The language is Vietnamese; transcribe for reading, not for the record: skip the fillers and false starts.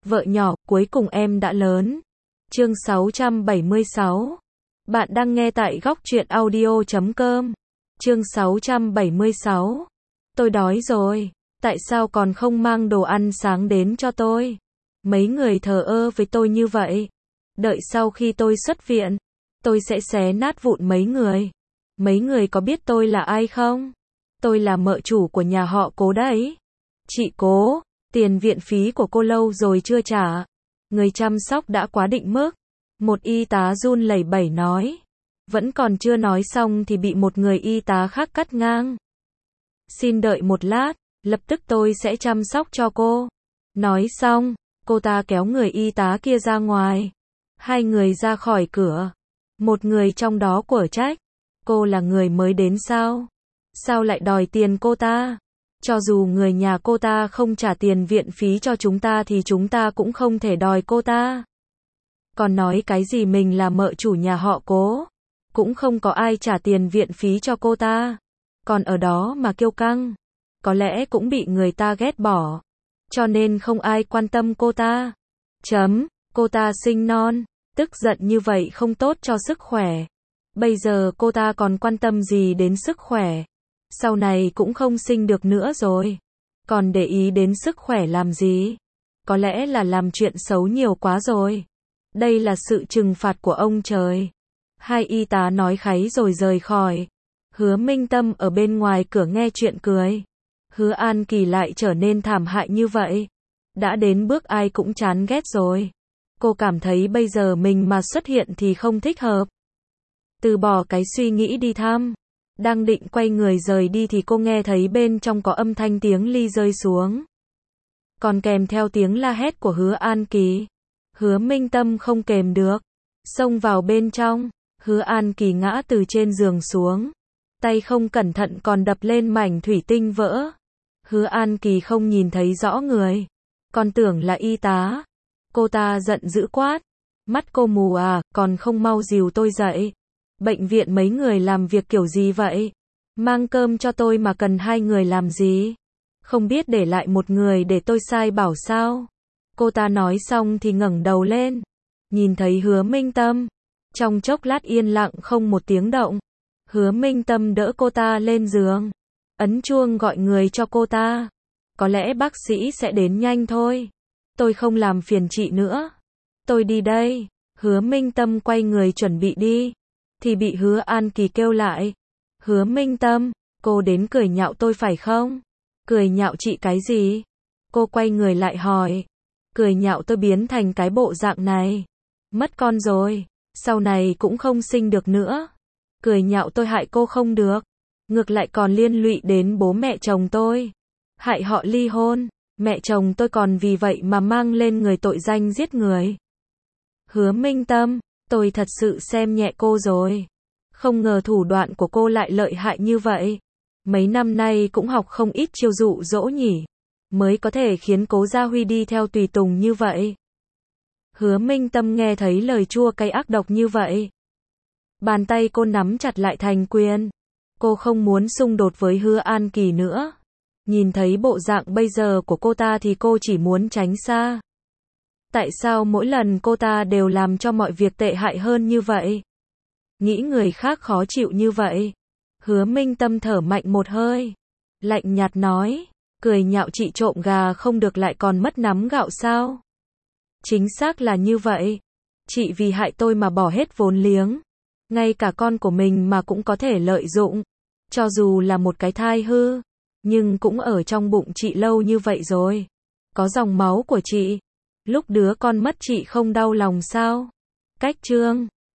Vợ nhỏ, cuối cùng em đã lớn. Chương 676. Bạn đang nghe tại góc truyện audio.com. Chương 676. Tôi đói rồi. Tại sao còn không mang đồ ăn sáng đến cho tôi? Mấy người thờ ơ với tôi như vậy. Đợi sau khi tôi xuất viện, tôi sẽ xé nát vụn mấy người. Mấy người có biết tôi là ai không? Tôi là mợ chủ của nhà họ Cố đấy. Chị Cố, tiền viện phí của cô lâu rồi chưa trả. Người chăm sóc đã quá định mức. Một y tá run lẩy bẩy nói. Vẫn còn chưa nói xong thì bị một người y tá khác cắt ngang. Xin đợi một lát, lập tức tôi sẽ chăm sóc cho cô. Nói xong, cô ta kéo người y tá kia ra ngoài. Hai người ra khỏi cửa. Một người trong đó quở trách. Cô là người mới đến sao? Sao lại đòi tiền cô ta? Cho dù người nhà cô ta không trả tiền viện phí cho chúng ta thì chúng ta cũng không thể đòi cô ta. Còn nói cái gì mình là mợ chủ nhà họ Cố. Cũng không có ai trả tiền viện phí cho cô ta. Còn ở đó mà kiêu căng. Có lẽ cũng bị người ta ghét bỏ. Cho nên không ai quan tâm cô ta. Cô ta sinh non. Tức giận như vậy không tốt cho sức khỏe. Bây giờ cô ta còn quan tâm gì đến sức khỏe. Sau này cũng không sinh được nữa rồi. Còn để ý đến sức khỏe làm gì? Có lẽ là làm chuyện xấu nhiều quá rồi. Đây là sự trừng phạt của ông trời. Hai y tá nói kháy rồi rời khỏi. Hứa Minh Tâm ở bên ngoài cửa nghe chuyện cười. Hứa An Kỳ lại trở nên thảm hại như vậy. Đã đến bước ai cũng chán ghét rồi. Cô cảm thấy bây giờ mình mà xuất hiện thì không thích hợp. Từ bỏ cái suy nghĩ đi thăm. Đang định quay người rời đi thì cô nghe thấy bên trong có âm thanh tiếng ly rơi xuống. Còn kèm theo tiếng la hét của Hứa An Kỳ. Hứa Minh Tâm không kềm được. Xông vào bên trong. Hứa An Kỳ ngã từ trên giường xuống. Tay không cẩn thận còn đập lên mảnh thủy tinh vỡ. Hứa An Kỳ không nhìn thấy rõ người. Còn tưởng là y tá. Cô ta giận dữ quát. Mắt cô mù à, còn không mau dìu tôi dậy. Bệnh viện mấy người làm việc kiểu gì vậy? Mang cơm cho tôi mà cần hai người làm gì? Không biết để lại một người để tôi sai bảo sao? Cô ta nói xong thì ngẩng đầu lên. Nhìn thấy Hứa Minh Tâm. Trong chốc lát yên lặng không một tiếng động. Hứa Minh Tâm đỡ cô ta lên giường. Ấn chuông gọi người cho cô ta. Có lẽ bác sĩ sẽ đến nhanh thôi. Tôi không làm phiền chị nữa. Tôi đi đây. Hứa Minh Tâm quay người chuẩn bị đi. Thì bị Hứa An Kỳ kêu lại. Hứa Minh Tâm, cô đến cười nhạo tôi phải không? Cười nhạo chị cái gì? Cô quay người lại hỏi. Cười nhạo tôi biến thành cái bộ dạng này. Mất con rồi, sau này cũng không sinh được nữa. Cười nhạo tôi hại cô không được. Ngược lại còn liên lụy đến bố mẹ chồng tôi. Hại họ ly hôn. Mẹ chồng tôi còn vì vậy mà mang lên người tội danh giết người. Hứa Minh Tâm, tôi thật sự xem nhẹ cô rồi. Không ngờ thủ đoạn của cô lại lợi hại như vậy. Mấy năm nay cũng học không ít chiêu dụ dỗ nhỉ. Mới có thể khiến Cố Gia Huy đi theo tùy tùng như vậy. Hứa Minh Tâm nghe thấy lời chua cay ác độc như vậy. Bàn tay cô nắm chặt lại thành quyền. Cô không muốn xung đột với Hứa An Kỳ nữa. Nhìn thấy bộ dạng bây giờ của cô ta thì cô chỉ muốn tránh xa. Tại sao mỗi lần cô ta đều làm cho mọi việc tệ hại hơn như vậy? Nghĩ người khác khó chịu như vậy. Hứa Minh Tâm thở mạnh một hơi. Lạnh nhạt nói. Cười nhạo chị trộm gà không được lại còn mất nắm gạo sao? Chính xác là như vậy. Chị vì hại tôi mà bỏ hết vốn liếng. Ngay cả con của mình mà cũng có thể lợi dụng. Cho dù là một cái thai hư. Nhưng cũng ở trong bụng chị lâu như vậy rồi. Có dòng máu của chị. Lúc đứa con mất chị không đau lòng sao? Cách chương